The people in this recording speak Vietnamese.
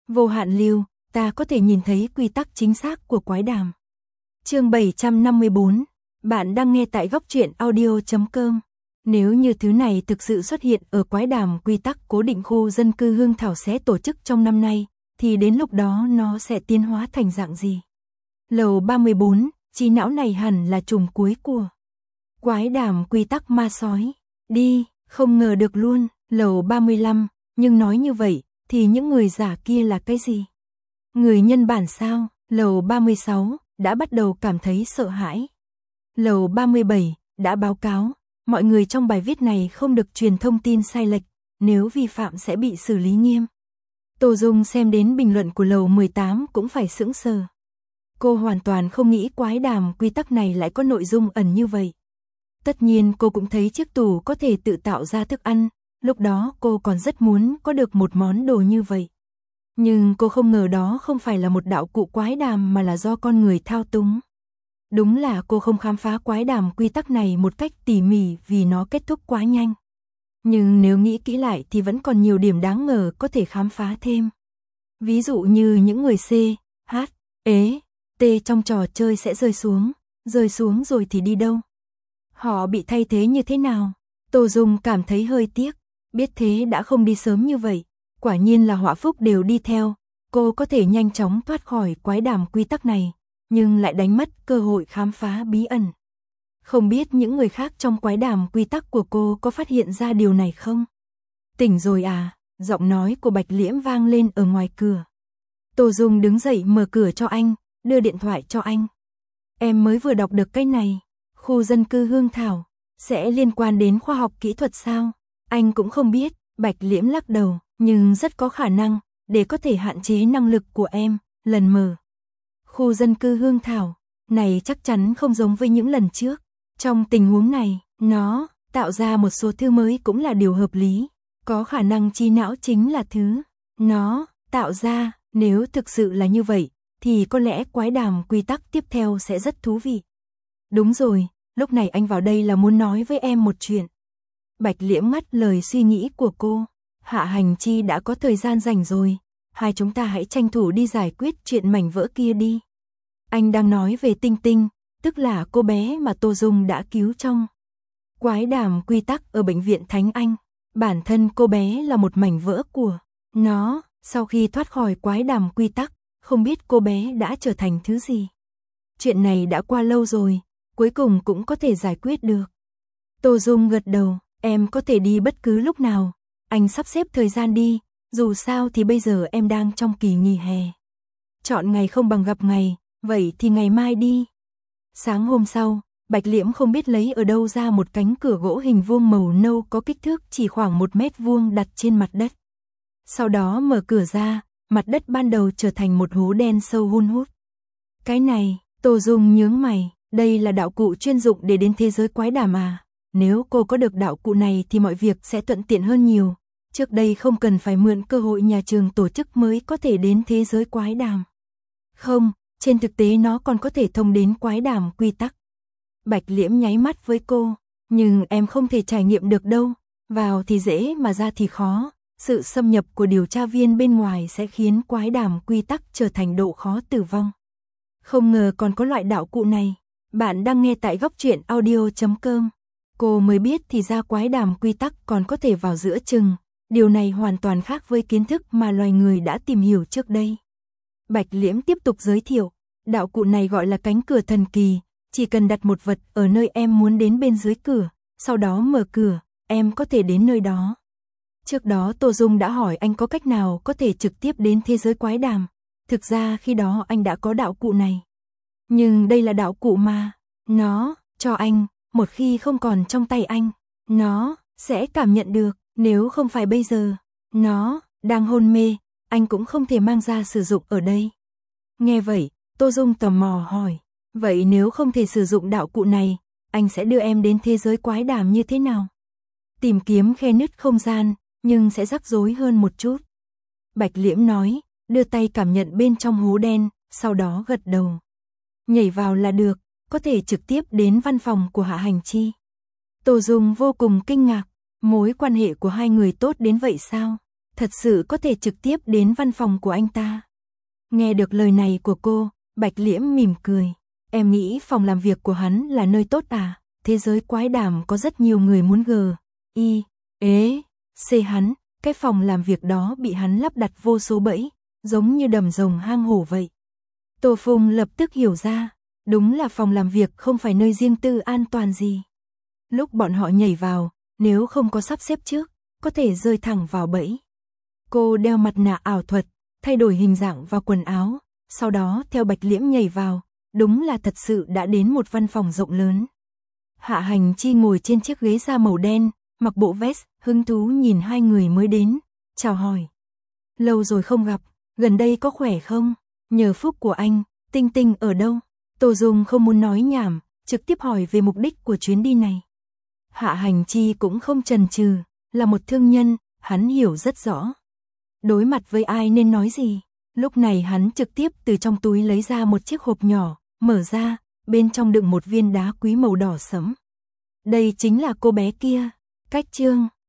Vô hạn lưu, ta có thể nhìn thấy quy tắc chính xác của quái đàm. Chương 754, bạn đang nghe tại góc truyện audio.com. Nếu như thứ này thực sự xuất hiện ở quái đàm quy tắc cố định khu dân cư Hương Thảo sẽ tổ chức trong năm nay, thì đến lúc đó nó sẽ tiến hóa thành dạng gì? Lầu 34, trí não này hẳn là trùng cuối của quái đàm quy tắc ma sói. Đi, không ngờ được luôn, lầu 35, nhưng nói như vậy, thì những người giả kia là cái gì? Người nhân bản sao? Lầu 36, đã bắt đầu cảm thấy sợ hãi. Lầu 37, đã báo cáo, mọi người trong bài viết này không được truyền thông tin sai lệch, nếu vi phạm sẽ bị xử lý nghiêm. Tô Dung xem đến bình luận của lầu 18 cũng phải sững sờ. Cô hoàn toàn không nghĩ quái đàm quy tắc này lại có nội dung ẩn như vậy. Tất nhiên cô cũng thấy chiếc tủ có thể tự tạo ra thức ăn, lúc đó cô còn rất muốn có được một món đồ như vậy. Nhưng cô không ngờ đó không phải là một đạo cụ quái đàm mà là do con người thao túng. Đúng là cô không khám phá quái đàm quy tắc này một cách tỉ mỉ vì nó kết thúc quá nhanh. Nhưng nếu nghĩ kỹ lại thì vẫn còn nhiều điểm đáng ngờ có thể khám phá thêm. Ví dụ như những người C, H, E, T trong trò chơi sẽ rơi xuống rồi thì đi đâu? Họ bị thay thế như thế nào? Tô Dung cảm thấy hơi tiếc, biết thế đã không đi sớm như vậy. Quả nhiên là họa phúc đều đi theo, cô có thể nhanh chóng thoát khỏi quái đàm quy tắc này, nhưng lại đánh mất cơ hội khám phá bí ẩn. Không biết những người khác trong quái đàm quy tắc của cô có phát hiện ra điều này không? Tỉnh rồi à? Giọng nói của Bạch Liễm vang lên ở ngoài cửa. Tô Dung đứng dậy mở cửa cho anh, đưa điện thoại cho anh. Em mới vừa đọc được cái này, khu dân cư Hương Thảo, sẽ liên quan đến khoa học kỹ thuật sao? Anh cũng không biết, Bạch Liễm lắc đầu, nhưng rất có khả năng, để có thể hạn chế năng lực của em, lần mở. Khu dân cư Hương Thảo, này chắc chắn không giống với những lần trước. Trong tình huống này, nó tạo ra một số thứ mới cũng là điều hợp lý. Có khả năng trí não chính là thứ nó tạo ra, nếu thực sự là như vậy, thì có lẽ quái đàm quy tắc tiếp theo sẽ rất thú vị. Đúng rồi, lúc này anh vào đây là muốn nói với em một chuyện. Bạch Liễm ngắt lời suy nghĩ của cô. Hạ Hành Chi đã có thời gian rảnh rồi, hai chúng ta hãy tranh thủ đi giải quyết chuyện mảnh vỡ kia đi. Anh đang nói về Tinh Tinh, tức là cô bé mà Tô Dung đã cứu trong quái đàm quy tắc ở bệnh viện Thánh Anh. Bản thân cô bé là một mảnh vỡ của nó, sau khi thoát khỏi quái đàm quy tắc, không biết cô bé đã trở thành thứ gì. Chuyện này đã qua lâu rồi, cuối cùng cũng có thể giải quyết được. Tô Dung gật đầu, em có thể đi bất cứ lúc nào. Anh sắp xếp thời gian đi, dù sao thì bây giờ em đang trong kỳ nghỉ hè. Chọn ngày không bằng gặp ngày, vậy thì ngày mai đi. Sáng hôm sau, Bạch Liễm không biết lấy ở đâu ra một cánh cửa gỗ hình vuông màu nâu có kích thước chỉ khoảng 1 mét vuông đặt trên mặt đất. Sau đó mở cửa ra, mặt đất ban đầu trở thành một hố đen sâu hun hút. Cái này, Tô Dung nhướng mày, đây là đạo cụ chuyên dụng để đến thế giới quái đàm à? Nếu cô có được đạo cụ này thì mọi việc sẽ thuận tiện hơn nhiều. Trước đây không cần phải mượn cơ hội nhà trường tổ chức mới có thể đến thế giới quái đàm. Không, trên thực tế nó còn có thể thông đến quái đàm quy tắc. Bạch Liễm nháy mắt với cô, nhưng em không thể trải nghiệm được đâu, vào thì dễ mà ra thì khó. Sự xâm nhập của điều tra viên bên ngoài sẽ khiến quái đàm quy tắc trở thành độ khó tử vong. Không ngờ còn có loại đạo cụ này. Bạn đang nghe tại góc truyện audio.com. Cô mới biết thì ra quái đàm quy tắc còn có thể vào giữa chừng. Điều này hoàn toàn khác với kiến thức mà loài người đã tìm hiểu trước đây. Bạch Liễm tiếp tục giới thiệu, đạo cụ này gọi là cánh cửa thần kỳ, chỉ cần đặt một vật ở nơi em muốn đến bên dưới cửa, sau đó mở cửa, em có thể đến nơi đó. Trước đó Tô Dung đã hỏi anh có cách nào có thể trực tiếp đến thế giới quái đàm, thực ra khi đó anh đã có đạo cụ này. Nhưng đây là đạo cụ mà, nó, cho anh, một khi không còn trong tay anh, nó sẽ cảm nhận được, nếu không phải bây giờ, nó đang hôn mê, anh cũng không thể mang ra sử dụng ở đây. Nghe vậy, Tô Dung tò mò hỏi, vậy nếu không thể sử dụng đạo cụ này, anh sẽ đưa em đến thế giới quái đàm như thế nào? Tìm kiếm khe nứt không gian, nhưng sẽ rắc rối hơn một chút. Bạch Liễm nói, đưa tay cảm nhận bên trong hố đen, sau đó gật đầu. Nhảy vào là được, có thể trực tiếp đến văn phòng của Hạ Hành Chi. Tô Dung vô cùng kinh ngạc, mối quan hệ của hai người tốt đến vậy sao? thật sự có thể trực tiếp đến văn phòng của anh ta. Nghe được lời này của cô, Bạch Liễm mỉm cười. Em nghĩ phòng làm việc của hắn là nơi tốt à? Thế giới quái đàm có rất nhiều người muốn C hắn, cái phòng làm việc đó bị hắn lắp đặt vô số bẫy, giống như đầm rồng hang hổ vậy. Tô Phùng lập tức hiểu ra, đúng là phòng làm việc không phải nơi riêng tư an toàn gì. Lúc bọn họ nhảy vào, nếu không có sắp xếp trước, có thể rơi thẳng vào bẫy. Cô đeo mặt nạ ảo thuật, thay đổi hình dạng và quần áo, sau đó theo Bạch Liễm nhảy vào, đúng là thật sự đã đến một văn phòng rộng lớn. Hạ Hành Chi ngồi trên chiếc ghế da màu đen, mặc bộ vest, hứng thú nhìn hai người mới đến, chào hỏi. Lâu rồi không gặp, gần đây có khỏe không? Nhờ phúc của anh, Tinh Tinh ở đâu? Tô Dung không muốn nói nhảm, trực tiếp hỏi về mục đích của chuyến đi này. Hạ Hành Chi cũng không chần chừ, là một thương nhân, hắn hiểu rất rõ. Đối mặt với ai nên nói gì? Lúc này hắn trực tiếp từ trong túi lấy ra một chiếc hộp nhỏ, mở ra, bên trong đựng một viên đá quý màu đỏ sẫm. Đây chính là cô bé kia. Cách chương